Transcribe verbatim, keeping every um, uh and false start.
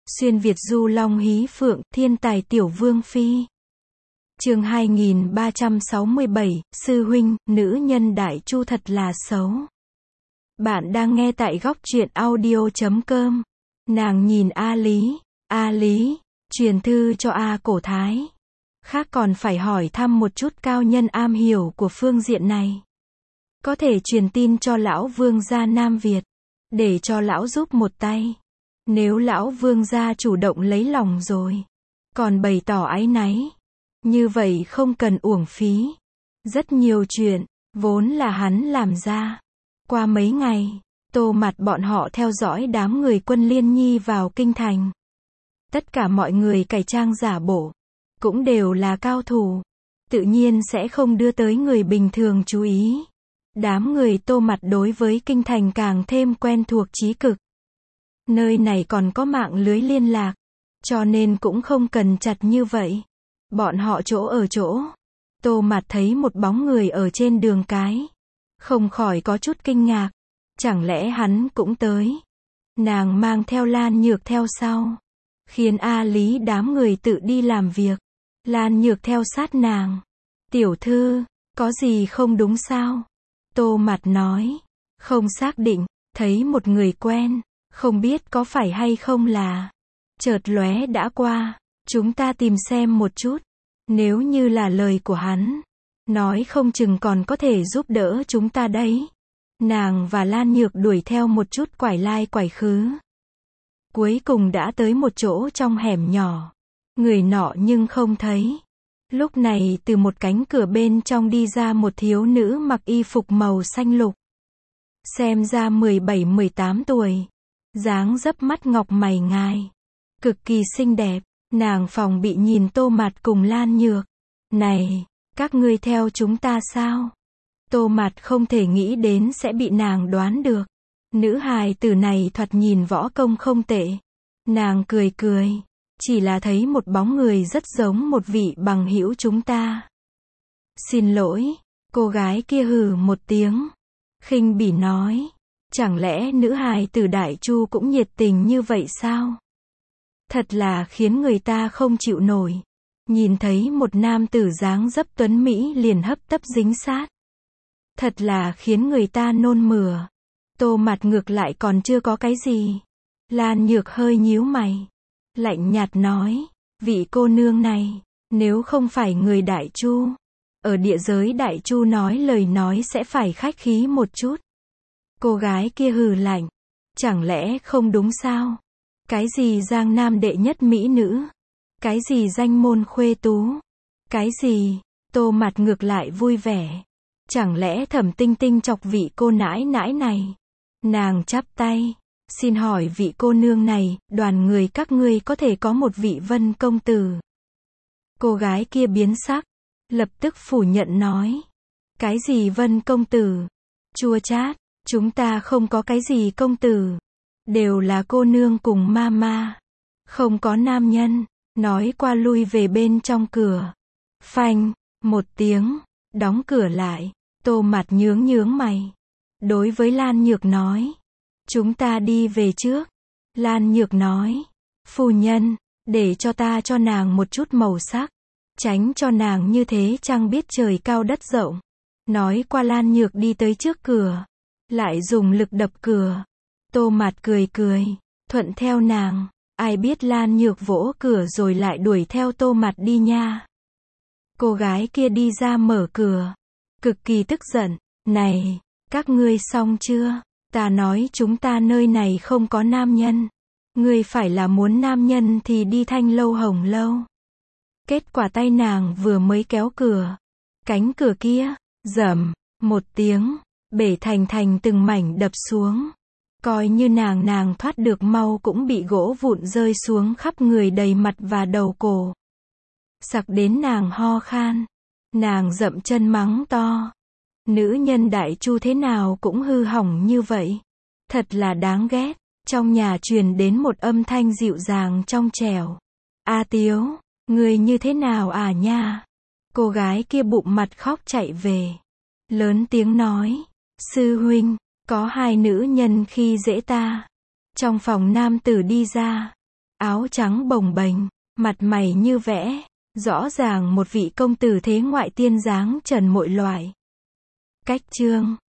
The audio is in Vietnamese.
Xuyên Việt du long hí phượng, thiên tài tiểu vương phi. Chương hai nghìn ba trăm sáu mươi bảy, sư huynh, nữ nhân đại chu thật là xấu. Bạn đang nghe tại góc truyện audio chấm com. Nàng nhìn A Lý, A Lý, truyền thư cho A Cổ Thái. Khác còn phải hỏi thăm một chút cao nhân am hiểu của phương diện này. Có thể truyền tin cho lão vương gia Nam Việt, để cho lão giúp một tay. Nếu lão vương gia chủ động lấy lòng rồi, còn bày tỏ áy náy, như vậy không cần uổng phí. Rất nhiều chuyện, vốn là hắn làm ra. Qua mấy ngày, Tô Mặt bọn họ theo dõi đám người Quân Liên Nhi vào kinh thành. Tất cả mọi người cải trang giả bộ, cũng đều là cao thủ, tự nhiên sẽ không đưa tới người bình thường chú ý. Đám người Tô Mặt đối với kinh thành càng thêm quen thuộc chí cực. Nơi này còn có mạng lưới liên lạc, cho nên cũng không cần chặt như vậy. Bọn họ chỗ ở chỗ, Tô Mặt thấy một bóng người ở trên đường cái, không khỏi có chút kinh ngạc, chẳng lẽ hắn cũng tới. Nàng mang theo Lan Nhược theo sau, khiến A Lý đám người tự đi làm việc. Lan Nhược theo sát nàng. Tiểu thư, có gì không đúng sao? Tô Mặt nói, không xác định, thấy một người quen, không biết có phải hay không là. Chợt lóe đã qua, chúng ta tìm xem một chút. Nếu như là lời của hắn, nói không chừng còn có thể giúp đỡ chúng ta đấy. Nàng và Lan Nhược đuổi theo một chút quải lai quải khứ. Cuối cùng đã tới một chỗ trong hẻm nhỏ. Người nọ nhưng không thấy. Lúc này từ một cánh cửa bên trong đi ra một thiếu nữ mặc y phục màu xanh lục. Xem ra mười bảy mười tám tuổi. Dáng dấp mắt ngọc mày ngài. Cực kỳ xinh đẹp. Nàng phòng bị nhìn Tô Mặt cùng Lan Nhược. Này, các ngươi theo chúng ta sao? Tô Mặt không thể nghĩ đến sẽ bị nàng đoán được. Nữ hài tử này thoạt nhìn võ công không tệ. Nàng cười cười. Chỉ là thấy một bóng người rất giống một vị bằng hữu chúng ta. Xin lỗi, cô gái kia hừ một tiếng. Khinh bỉ nói. Chẳng lẽ nữ hài tử Đại Chu cũng nhiệt tình như vậy sao? Thật là khiến người ta không chịu nổi. Nhìn thấy một nam tử dáng dấp tuấn Mỹ liền hấp tấp dính sát. Thật là khiến người ta nôn mửa. Tô Mặt ngược lại còn chưa có cái gì. Lan Nhược hơi nhíu mày. Lạnh nhạt nói, vị cô nương này, nếu không phải người Đại Chu, ở địa giới Đại Chu nói lời nói sẽ phải khách khí một chút. Cô gái kia hừ lạnh, chẳng lẽ không đúng sao? Cái gì Giang Nam đệ nhất mỹ nữ? Cái gì danh môn khuê tú? Cái gì? Tô Mặt ngược lại vui vẻ. Chẳng lẽ Thẩm Tinh Tinh chọc vị cô nãi nãi này? Nàng chắp tay. Xin hỏi vị cô nương này, đoàn người các ngươi có thể có một vị Vân công tử? Cô gái kia biến sắc, lập tức phủ nhận nói. Cái gì Vân công tử? Chua chát, chúng ta không có cái gì công tử. Đều là cô nương cùng ma ma. Không có nam nhân. Nói qua lui về bên trong cửa. Phanh, một tiếng, đóng cửa lại. Tô Mặt nhướng nhướng mày. Đối với Lan Nhược nói. Chúng ta đi về trước. Lan Nhược nói. Phu nhân, để cho ta cho nàng một chút màu sắc. Tránh cho nàng như thế chẳng biết trời cao đất rộng. Nói qua Lan Nhược đi tới trước cửa. Lại dùng lực đập cửa. Tô Mặt cười cười. Thuận theo nàng. Ai biết Lan Nhược vỗ cửa rồi lại đuổi theo Tô Mặt đi nha. Cô gái kia đi ra mở cửa. Cực kỳ tức giận. Này, các ngươi xong chưa? Ta nói chúng ta nơi này không có nam nhân. Ngươi phải là muốn nam nhân thì đi Thanh Lâu Hồng Lâu. Kết quả tay nàng vừa mới kéo cửa. Cánh cửa kia, rầm, một tiếng, bể thành thành từng mảnh đập xuống. Coi như nàng nàng thoát được mau cũng bị gỗ vụn rơi xuống khắp người đầy mặt và đầu cổ. Sặc đến nàng ho khan. Nàng dậm chân mắng to. Nữ nhân Đại Chu thế nào cũng hư hỏng như vậy. Thật là đáng ghét. Trong nhà truyền đến một âm thanh dịu dàng trong trẻo. A Tiếu, người như thế nào à nha? Cô gái kia bụng mặt khóc chạy về. Lớn tiếng nói. Sư huynh, có hai nữ nhân khi dễ ta. Trong phòng nam tử đi ra. áo trắng bồng bềnh, mặt mày như vẽ, rõ ràng một vị công tử thế ngoại tiên dáng trần mọi loại. Cách chương